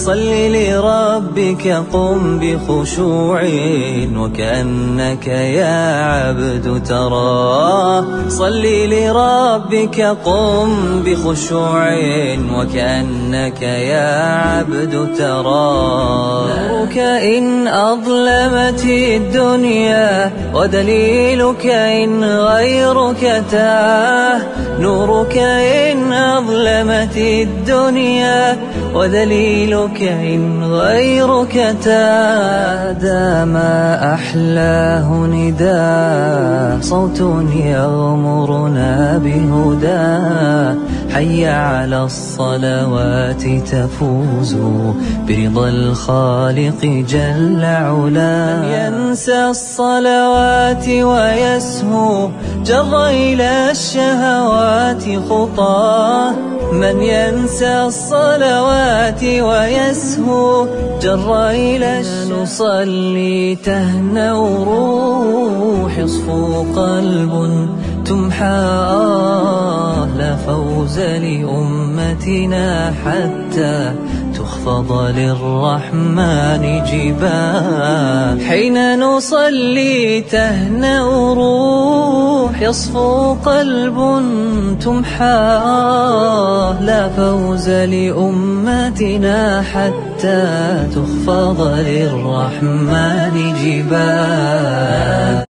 صل لربك قم بخشوع وكأنك يا عبد تراه. صل لربك قم بخشوع وكأنك يا عبد تراه. نورك إن أظلمت الدنيا ودليلك إن غيرك تاه. نورك إن أظلمت الدنيا ودليلك إن غيرك تاه. ما أحلاه نداء صوت يغمرنا بهداه. حي على الصلوات تفوز برضا الخالق جل علاه. من ينسى الصلوات ويسهو جر إلى الشهوات خطاه. من ينسى الصلوات ويسهو جر إلى نصلي تهنأ روح يصفو قلب تمحى. لا فوز لأمتنا حتى تخفض للرحمن جباه. حين نصلي تهنأ روح يصفو قلب تمحى. لا فوز لأمتنا حتى تخفض للرحمن جباه.